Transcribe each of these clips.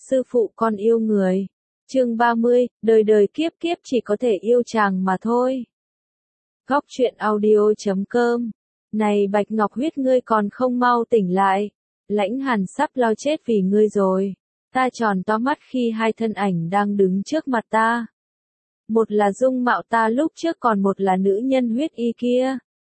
Sư phụ con yêu người. Chương 30, đời đời kiếp kiếp chỉ có thể yêu chàng mà thôi. Góc truyện audio.com. Này Bạch Ngọc Huyết, ngươi còn không mau tỉnh lại. Lãnh Hàn sắp lo chết vì ngươi rồi. Ta tròn to mắt khi hai thân ảnh đang đứng trước mặt ta. Một là dung mạo ta lúc trước, còn một là nữ nhân huyết y kia.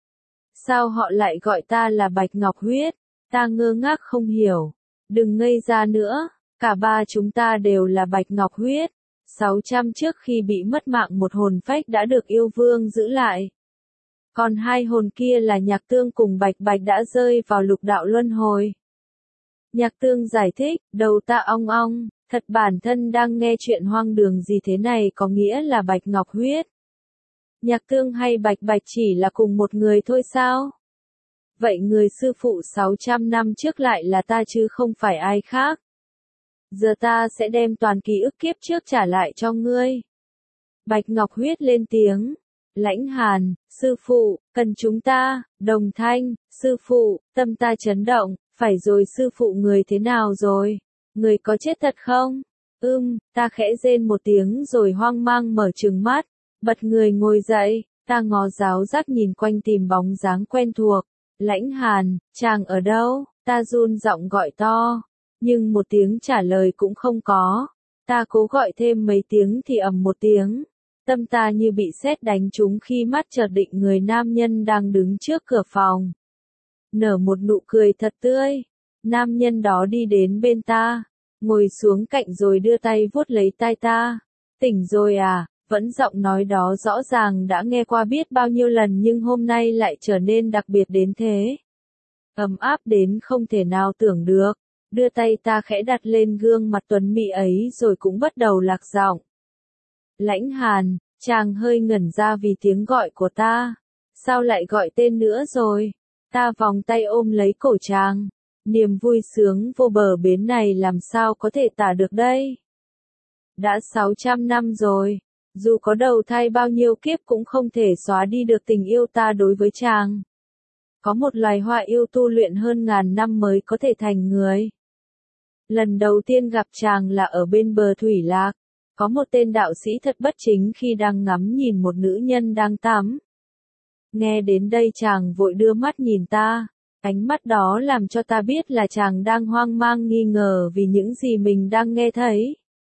Sao họ lại gọi ta là Bạch Ngọc Huyết? Ta ngơ ngác không hiểu. Đừng ngây ra nữa, cả ba chúng ta đều là Bạch Ngọc Huyết. 600 trước khi bị mất mạng, một hồn phách đã được yêu vương giữ lại. Còn hai hồn kia là Nhạc Tương cùng Bạch Bạch đã rơi vào lục đạo luân hồi. Nhạc Tương giải thích, đầu ta ong ong, thật bản thân đang nghe chuyện hoang đường gì thế này, có nghĩa là Bạch Ngọc Huyết. Nhạc Tương hay Bạch Bạch chỉ là cùng một người thôi sao? Vậy người sư phụ 600 năm trước lại là ta chứ không phải ai khác. Giờ ta sẽ đem toàn ký ức kiếp trước trả lại cho ngươi. Bạch Ngọc Huyết lên tiếng. Lãnh Hàn, sư phụ, cần chúng ta. Đồng Thanh, sư phụ, tâm ta chấn động. Phải rồi, sư phụ người thế nào rồi? Người có chết thật không? Ta khẽ rên một tiếng rồi hoang mang mở trừng mắt. Bật người ngồi dậy, ta ngó giáo giác nhìn quanh tìm bóng dáng quen thuộc. Lãnh Hàn, chàng ở đâu? Ta run giọng gọi to. Nhưng một tiếng trả lời cũng không có. Ta cố gọi thêm mấy tiếng thì ầm một tiếng. Tâm ta như bị sét đánh trúng khi mắt chợt định người nam nhân đang đứng trước cửa phòng. Nở một nụ cười thật tươi. Nam nhân đó đi đến bên ta, ngồi xuống cạnh rồi đưa tay vuốt lấy tai ta. Tỉnh rồi à? Vẫn giọng nói đó rõ ràng đã nghe qua biết bao nhiêu lần nhưng hôm nay lại trở nên đặc biệt đến thế. Ấm áp đến không thể nào tưởng được. Đưa tay ta khẽ đặt lên gương mặt tuấn mỹ ấy rồi cũng bắt đầu lạc giọng. Lãnh Hàn, chàng hơi ngẩn ra vì tiếng gọi của ta. Sao lại gọi tên nữa rồi? Ta vòng tay ôm lấy cổ chàng. Niềm vui sướng vô bờ bến này làm sao có thể tả được đây? Đã 600 năm rồi. Dù có đầu thai bao nhiêu kiếp cũng không thể xóa đi được tình yêu ta đối với chàng. Có một loài hoa yêu tu luyện hơn ngàn năm mới có thể thành người. Lần đầu tiên gặp chàng là ở bên bờ thủy lạc. Có một tên đạo sĩ thật bất chính khi đang ngắm nhìn một nữ nhân đang tắm. Nghe đến đây chàng vội đưa mắt nhìn ta. Ánh mắt đó làm cho ta biết là chàng đang hoang mang nghi ngờ vì những gì mình đang nghe thấy.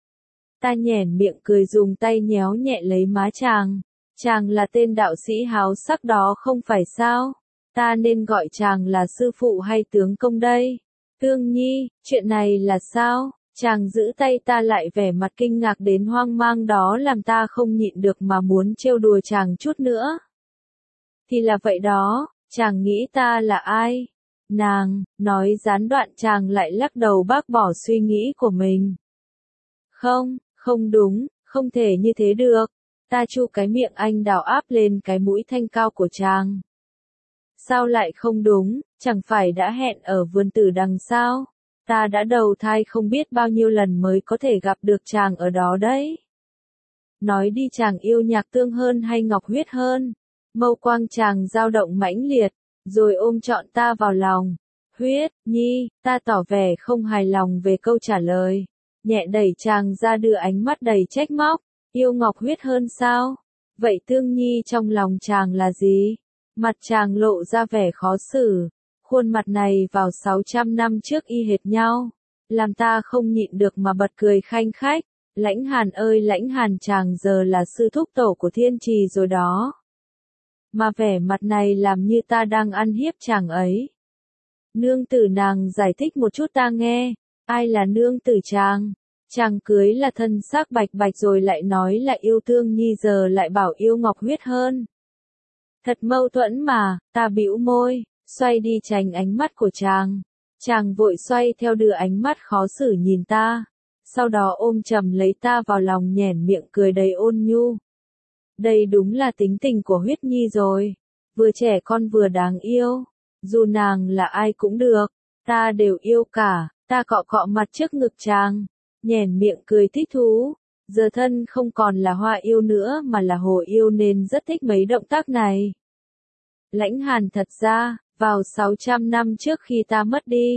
Ta nhoẻn miệng cười dùng tay nhéo nhẹ lấy má chàng. Chàng là tên đạo sĩ háo sắc đó không phải sao? Ta nên gọi chàng là sư phụ hay tướng công đây? Tương Nhi, chuyện này là sao? Chàng giữ tay ta lại, vẻ mặt kinh ngạc đến hoang mang đó làm ta không nhịn được mà muốn trêu đùa chàng chút nữa. Thì là vậy đó, chàng nghĩ ta là ai? Nàng, nói gián đoạn chàng lại lắc đầu bác bỏ suy nghĩ của mình. Không đúng, không thể như thế được. Ta chu cái miệng anh đào áp lên cái mũi thanh cao của chàng. Sao lại không đúng, chẳng phải đã hẹn ở vườn tử đằng sao? Ta đã đầu thai không biết bao nhiêu lần mới có thể gặp được chàng ở đó đấy. Nói đi, chàng yêu Nhạc Tương hơn hay Ngọc Huyết hơn? Mâu quang chàng dao động mãnh liệt, rồi ôm trọn ta vào lòng. Huyết Nhi, ta tỏ vẻ không hài lòng về câu trả lời. Nhẹ đẩy chàng ra đưa ánh mắt đầy trách móc. Yêu Ngọc Huyết hơn sao? Vậy Tương Nhi trong lòng chàng là gì? Mặt chàng lộ ra vẻ khó xử. Khuôn mặt này vào 600 năm trước y hệt nhau. Làm ta không nhịn được mà bật cười khanh khách. Lãnh Hàn ơi Lãnh Hàn, chàng giờ là sư thúc tổ của Thiên Trì rồi đó. Mà vẻ mặt này làm như ta đang ăn hiếp chàng ấy. Nương tử, nàng giải thích một chút ta nghe. Ai là nương tử chàng? Chàng cưới là thân xác Bạch Bạch rồi lại nói là yêu Tương Nhi, giờ lại bảo yêu Ngọc Huyết hơn. Thật mâu thuẫn mà. Ta bĩu môi, xoay đi tránh ánh mắt của chàng. Chàng vội xoay theo đưa ánh mắt khó xử nhìn ta. Sau đó ôm chầm lấy ta vào lòng, nhoẻn miệng cười đầy ôn nhu. Đây đúng là tính tình của Huyết Nhi rồi. Vừa trẻ con vừa đáng yêu. Dù nàng là ai cũng được, ta đều yêu cả. Ta cọ cọ mặt trước ngực chàng, nhoẻn miệng cười thích thú. Giờ thân không còn là hoa yêu nữa mà là hồ yêu nên rất thích mấy động tác này. Lãnh Hàn, thật ra, vào 600 năm trước khi ta mất đi,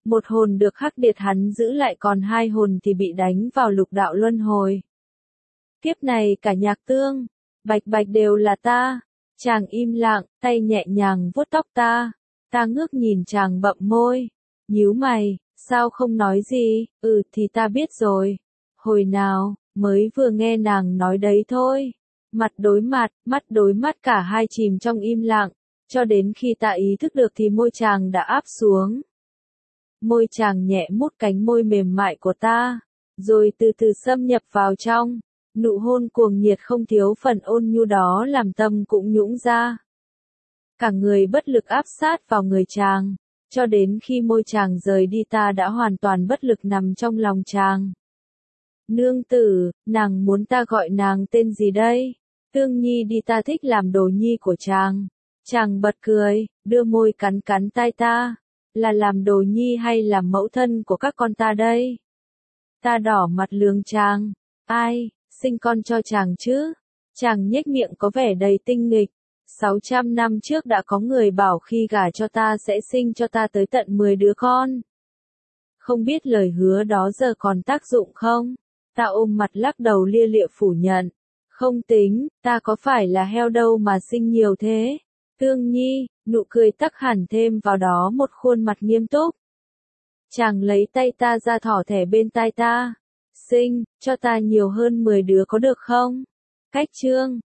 Một hồn được Hắc Điệt hắn giữ lại còn hai hồn thì bị đánh vào lục đạo luân hồi. Kiếp này cả Nhạc Tương, Bạch Bạch đều là ta. Chàng im lặng, tay nhẹ nhàng vuốt tóc ta. Ta ngước nhìn chàng bậm môi. Nhíu mày, sao không nói gì? Thì ta biết rồi. Hồi nào, mới vừa nghe nàng nói đấy thôi. Mặt đối mặt, mắt đối mắt cả hai chìm trong im lặng. Cho đến khi ta ý thức được thì môi chàng đã áp xuống. Môi chàng nhẹ mút cánh môi mềm mại của ta. Rồi từ từ xâm nhập vào trong. Nụ hôn cuồng nhiệt không thiếu phần ôn nhu đó làm tâm cũng nhũn ra. Cả người bất lực áp sát vào người chàng. Cho đến khi môi chàng rời đi ta đã hoàn toàn bất lực nằm trong lòng chàng. Nương tử, nàng muốn ta gọi nàng tên gì đây? Tương Nhi đi, ta thích làm đồ nhi của chàng. Chàng bật cười, đưa môi cắn cắn tai ta. Là làm đồ nhi hay làm mẫu thân của các con ta đây? Ta đỏ mặt lườm chàng. Ai, sinh con cho chàng chứ? Chàng nhếch miệng có vẻ đầy tinh nghịch. 600 năm trước đã có người bảo khi gả cho ta sẽ sinh cho ta tới tận 10 đứa con. Không biết lời hứa đó giờ còn tác dụng không? Ta ôm mặt lắc đầu lia lịa phủ nhận. Không tính, ta có phải là heo đâu mà sinh nhiều thế. Tương Nhi, nụ cười tắc hẳn thêm vào đó một khuôn mặt nghiêm túc. Chàng lấy tay ta ra thỏ thẻ bên tai ta. Sinh, cho ta nhiều hơn 10 đứa có được không? Cách chương